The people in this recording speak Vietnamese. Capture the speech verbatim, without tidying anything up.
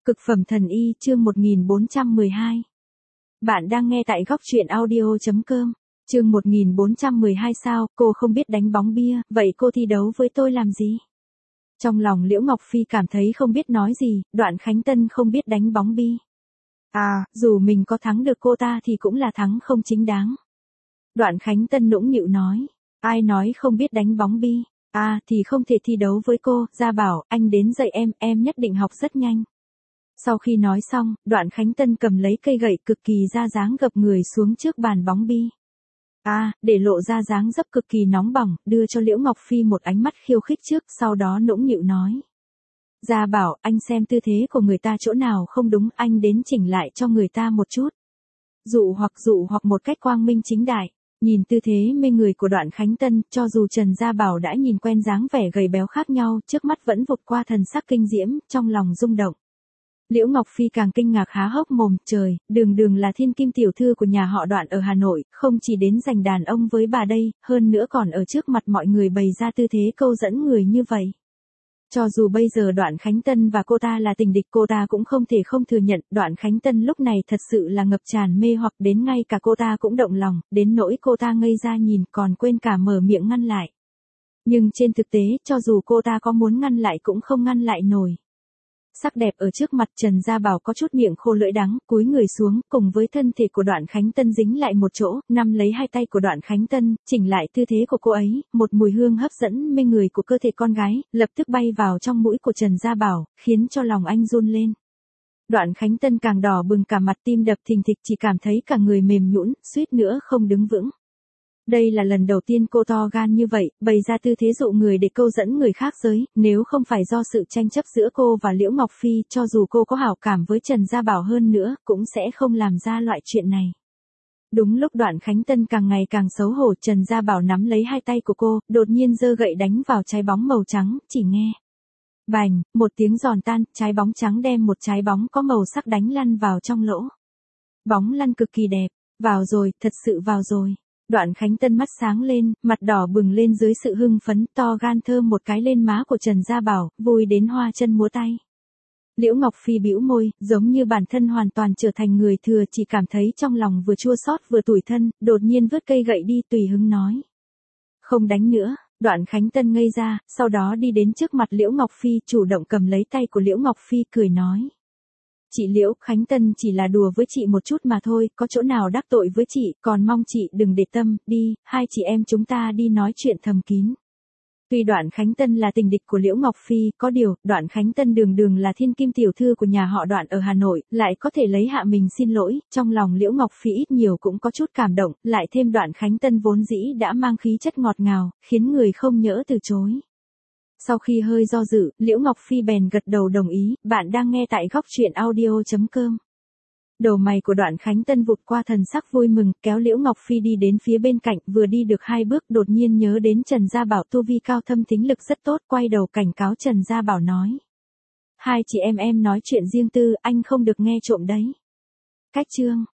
Cực phẩm thần y chương một nghìn bốn trăm mười hai. Bạn đang nghe tại góc truyện audio chấm com. Chương một nghìn bốn trăm mười hai sao, cô không biết đánh bóng bia, vậy cô thi đấu với tôi làm gì? Trong lòng Liễu Ngọc Phi cảm thấy không biết nói gì, Đoạn Khánh Tân không biết đánh bóng bi. À, dù mình có thắng được cô ta thì cũng là thắng không chính đáng. Đoạn Khánh Tân nũng nịu nói, ai nói không biết đánh bóng bi, à thì không thể thi đấu với cô, Gia Bảo, anh đến dạy em, em nhất định học rất nhanh. Sau khi nói xong, Đoạn Khánh Tân cầm lấy cây gậy cực kỳ ra dáng gập người xuống trước bàn bóng bi. À, để lộ ra dáng dấp cực kỳ nóng bỏng, đưa cho Liễu Ngọc Phi một ánh mắt khiêu khích trước, sau đó nũng nịu nói. Gia Bảo, anh xem tư thế của người ta chỗ nào không đúng, anh đến chỉnh lại cho người ta một chút. Dụ hoặc dụ hoặc một cách quang minh chính đại. Nhìn tư thế mê người của Đoạn Khánh Tân, cho dù Trần Gia Bảo đã nhìn quen dáng vẻ gầy béo khác nhau, trước mắt vẫn vụt qua thần sắc kinh diễm, trong lòng rung động. Liễu Ngọc Phi càng kinh ngạc há hốc mồm, trời, đường đường là thiên kim tiểu thư của nhà họ Đoạn ở Hà Nội, không chỉ đến giành đàn ông với bà đây, hơn nữa còn ở trước mặt mọi người bày ra tư thế câu dẫn người như vậy. Cho dù bây giờ Đoạn Khánh Tân và cô ta là tình địch, cô ta cũng không thể không thừa nhận, Đoạn Khánh Tân lúc này thật sự là ngập tràn mê hoặc đến ngay cả cô ta cũng động lòng, đến nỗi cô ta ngây ra nhìn còn quên cả mở miệng ngăn lại. Nhưng trên thực tế, cho dù cô ta có muốn ngăn lại cũng không ngăn lại nổi. Sắc đẹp ở trước mặt Trần Gia Bảo có chút miệng khô lưỡi đắng, cúi người xuống, cùng với thân thể của Đoạn Khánh Tân dính lại một chỗ, nắm lấy hai tay của Đoạn Khánh Tân, chỉnh lại tư thế của cô ấy, một mùi hương hấp dẫn mê người của cơ thể con gái, lập tức bay vào trong mũi của Trần Gia Bảo, khiến cho lòng anh run lên. Đoạn Khánh Tân càng đỏ bừng cả mặt, tim đập thình thịch, chỉ cảm thấy cả người mềm nhũn, suýt nữa không đứng vững. Đây là lần đầu tiên cô to gan như vậy, bày ra tư thế dụ người để câu dẫn người khác giới, nếu không phải do sự tranh chấp giữa cô và Liễu Ngọc Phi, cho dù cô có hảo cảm với Trần Gia Bảo hơn nữa, cũng sẽ không làm ra loại chuyện này. Đúng lúc Đoạn Khánh Tân càng ngày càng xấu hổ, Trần Gia Bảo nắm lấy hai tay của cô, đột nhiên giơ gậy đánh vào trái bóng màu trắng, chỉ nghe. Bành, một tiếng giòn tan, trái bóng trắng đem một trái bóng có màu sắc đánh lăn vào trong lỗ. Bóng lăn cực kỳ đẹp, vào rồi, thật sự vào rồi. Đoạn Khánh Tân mắt sáng lên, mặt đỏ bừng lên dưới sự hưng phấn, to gan thơm một cái lên má của Trần Gia Bảo, vui đến hoa chân múa tay. Liễu Ngọc Phi bĩu môi, giống như bản thân hoàn toàn trở thành người thừa, chỉ cảm thấy trong lòng vừa chua xót vừa tủi thân, đột nhiên vứt cây gậy đi, tùy hứng nói. Không đánh nữa. Đoạn Khánh Tân ngây ra, sau đó đi đến trước mặt Liễu Ngọc Phi, chủ động cầm lấy tay của Liễu Ngọc Phi, cười nói. Chị Liễu, Khánh Tân chỉ là đùa với chị một chút mà thôi, có chỗ nào đắc tội với chị, còn mong chị đừng để tâm, đi, hai chị em chúng ta đi nói chuyện thầm kín. Tuy Đoạn Khánh Tân là tình địch của Liễu Ngọc Phi, có điều, Đoạn Khánh Tân đường đường là thiên kim tiểu thư của nhà họ Đoạn ở Hà Nội, lại có thể lấy hạ mình xin lỗi, trong lòng Liễu Ngọc Phi ít nhiều cũng có chút cảm động, lại thêm Đoạn Khánh Tân vốn dĩ đã mang khí chất ngọt ngào, khiến người không nhỡ từ chối. Sau khi hơi do dự, Liễu Ngọc Phi bèn gật đầu đồng ý, bạn đang nghe tại góc truyện audio chấm com. Đầu mày của Đoạn Khánh Tân vụt qua thần sắc vui mừng, kéo Liễu Ngọc Phi đi đến phía bên cạnh, vừa đi được hai bước đột nhiên nhớ đến Trần Gia Bảo tu vi cao thâm thính lực rất tốt, quay đầu cảnh cáo Trần Gia Bảo nói. Hai chị em em nói chuyện riêng tư, anh không được nghe trộm đấy. Cách chương.